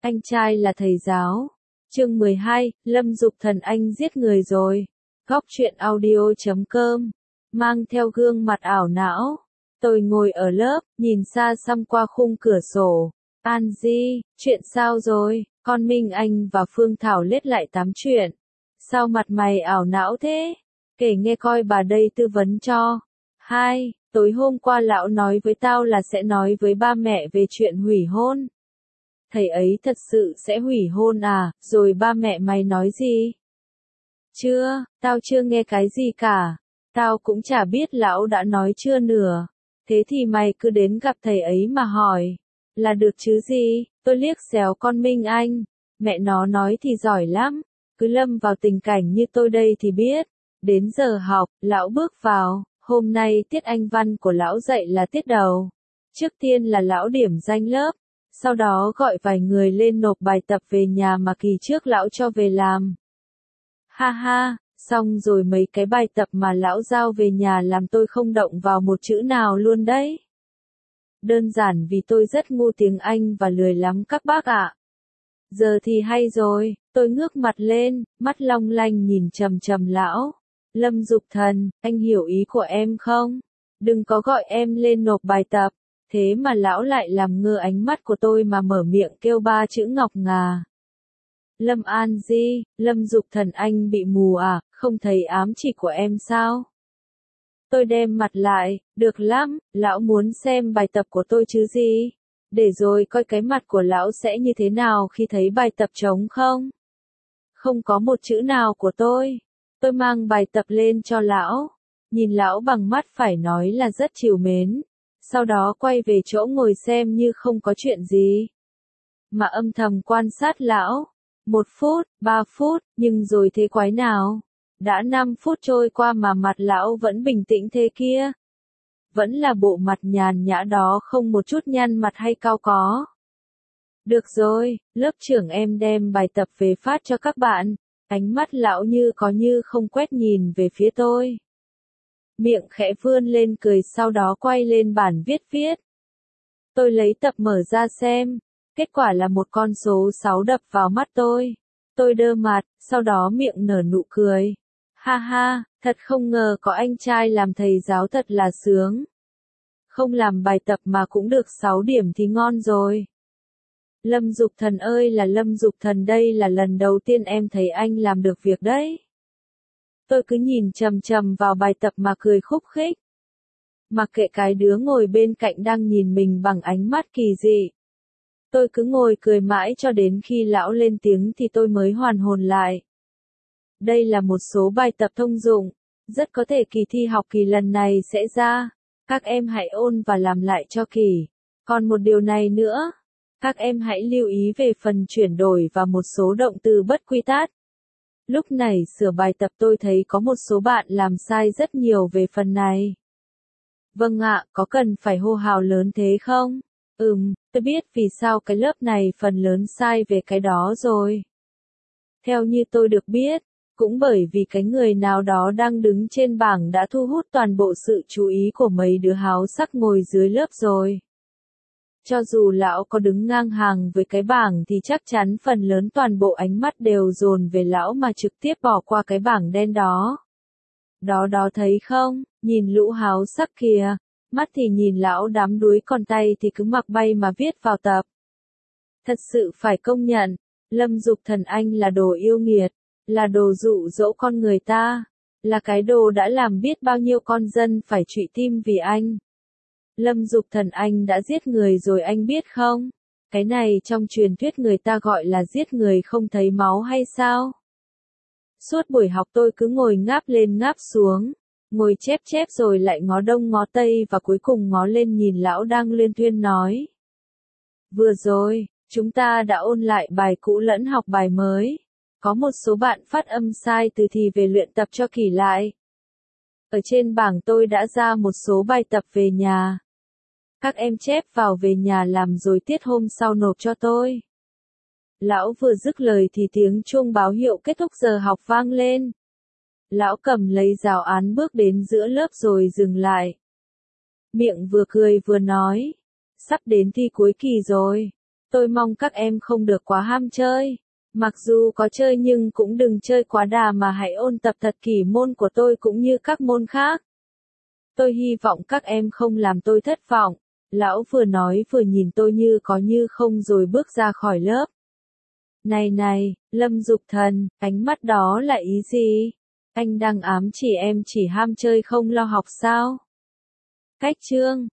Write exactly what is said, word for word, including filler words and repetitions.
Anh trai là thầy giáo. Chương mười hai, Lâm Dục Thần anh giết người rồi. Góc truyện audio chấm com. Mang theo gương mặt ảo não. Tôi ngồi ở lớp, nhìn xa xăm qua khung cửa sổ. An Di, chuyện sao rồi? Con Minh Anh và Phương Thảo lết lại tám chuyện. Sao mặt mày ảo não thế? Kể nghe coi bà đây tư vấn cho. Hai, tối hôm qua lão nói với tao là sẽ nói với ba mẹ về chuyện hủy hôn. Thầy ấy thật sự sẽ hủy hôn à, rồi ba mẹ mày nói gì? Chưa, tao chưa nghe cái gì cả. Tao cũng chả biết lão đã nói chưa nữa. Thế thì mày cứ đến gặp thầy ấy mà hỏi. Là được chứ gì? Tôi liếc xéo con Minh Anh. Mẹ nó nói thì giỏi lắm. Cứ lâm vào tình cảnh như tôi đây thì biết. Đến giờ học, lão bước vào. Hôm nay tiết Anh văn của lão dạy là tiết đầu. Trước tiên là lão điểm danh lớp. Sau đó gọi vài người lên nộp bài tập về nhà mà kỳ trước lão cho về làm. Ha ha, xong rồi mấy cái bài tập mà lão giao về nhà làm tôi không động vào một chữ nào luôn đấy. Đơn giản vì tôi rất ngu tiếng Anh và lười lắm các bác ạ. Giờ thì hay rồi, tôi ngước mặt lên, mắt long lanh nhìn trầm trầm lão. Lâm Dục Thần, anh hiểu ý của em không? Đừng có gọi em lên nộp bài tập. Thế mà lão lại làm ngơ ánh mắt của tôi mà mở miệng kêu ba chữ ngọc ngà. Lâm An Di, Lâm Dục Thần anh bị mù à, không thấy ám chỉ của em sao? Tôi đem mặt lại, được lắm, lão muốn xem bài tập của tôi chứ gì? Để rồi coi cái mặt của lão sẽ như thế nào khi thấy bài tập trống không? Không có một chữ nào của tôi. Tôi mang bài tập lên cho lão. Nhìn lão bằng mắt phải nói là rất trìu mến. Sau đó quay về chỗ ngồi xem như không có chuyện gì. Mà âm thầm quan sát lão. Một phút, ba phút, nhưng rồi thế quái nào? Đã năm phút trôi qua mà mặt lão vẫn bình tĩnh thế kia. Vẫn là bộ mặt nhàn nhã đó không một chút nhăn mặt hay cau có. Được rồi, lớp trưởng em đem bài tập về phát cho các bạn. Ánh mắt lão như có như không quét nhìn về phía tôi. Miệng khẽ vươn lên cười sau đó quay lên bản viết viết. Tôi lấy tập mở ra xem. Kết quả là một con số sáu đập vào mắt tôi. Tôi đơ mặt, sau đó miệng nở nụ cười. Ha ha, thật không ngờ có anh trai làm thầy giáo thật là sướng. Không làm bài tập mà cũng được sáu điểm thì ngon rồi. Lâm Dục Thần ơi là Lâm Dục Thần, đây là lần đầu tiên em thấy anh làm được việc đấy. Tôi cứ nhìn chằm chằm vào bài tập mà cười khúc khích. Mặc kệ cái đứa ngồi bên cạnh đang nhìn mình bằng ánh mắt kỳ dị. Tôi cứ ngồi cười mãi cho đến khi lão lên tiếng thì tôi mới hoàn hồn lại. Đây là một số bài tập thông dụng, rất có thể kỳ thi học kỳ lần này sẽ ra. Các em hãy ôn và làm lại cho kỳ. Còn một điều này nữa, các em hãy lưu ý về phần chuyển đổi và một số động từ bất quy tắc. Lúc này sửa bài tập tôi thấy có một số bạn làm sai rất nhiều về phần này. Vâng ạ, có cần phải hô hào lớn thế không? Ừm, tôi biết vì sao cái lớp này phần lớn sai về cái đó rồi. Theo như tôi được biết, cũng bởi vì cái người nào đó đang đứng trên bảng đã thu hút toàn bộ sự chú ý của mấy đứa háo sắc ngồi dưới lớp rồi. Cho dù lão có đứng ngang hàng với cái bảng thì chắc chắn phần lớn toàn bộ ánh mắt đều dồn về lão mà trực tiếp bỏ qua cái bảng đen đó. Đó đó thấy không, nhìn lũ háo sắc kìa, mắt thì nhìn lão đắm đuối còn tay thì cứ mặc bay mà viết vào tập. Thật sự phải công nhận, Lâm Dục Thần anh là đồ yêu nghiệt, là đồ dụ dỗ con người ta, là cái đồ đã làm biết bao nhiêu con dân phải trụy tim vì anh. Lâm Dục Thần anh đã giết người rồi anh biết không? Cái này trong truyền thuyết người ta gọi là giết người không thấy máu hay sao? Suốt buổi học tôi cứ ngồi ngáp lên ngáp xuống, ngồi chép chép rồi lại ngó đông ngó tây và cuối cùng ngó lên nhìn lão đang luyên thuyên nói. Vừa rồi, chúng ta đã ôn lại bài cũ lẫn học bài mới. Có một số bạn phát âm sai từ thì về luyện tập cho kỳ lại. Ở trên bảng tôi đã ra một số bài tập về nhà. Các em chép vào về nhà làm rồi tiết hôm sau nộp cho tôi. Lão vừa dứt lời thì tiếng chuông báo hiệu kết thúc giờ học vang lên. Lão cầm lấy giáo án bước đến giữa lớp rồi dừng lại. Miệng vừa cười vừa nói. Sắp đến thi cuối kỳ rồi. Tôi mong các em không được quá ham chơi. Mặc dù có chơi nhưng cũng đừng chơi quá đà mà hãy ôn tập thật kỹ môn của tôi cũng như các môn khác. Tôi hy vọng các em không làm tôi thất vọng. Lão vừa nói vừa nhìn tôi như có như không rồi bước ra khỏi lớp. Này này, Lâm Dục Thần, ánh mắt đó là ý gì? Anh đang ám chỉ em chỉ ham chơi không lo học sao? Cách chương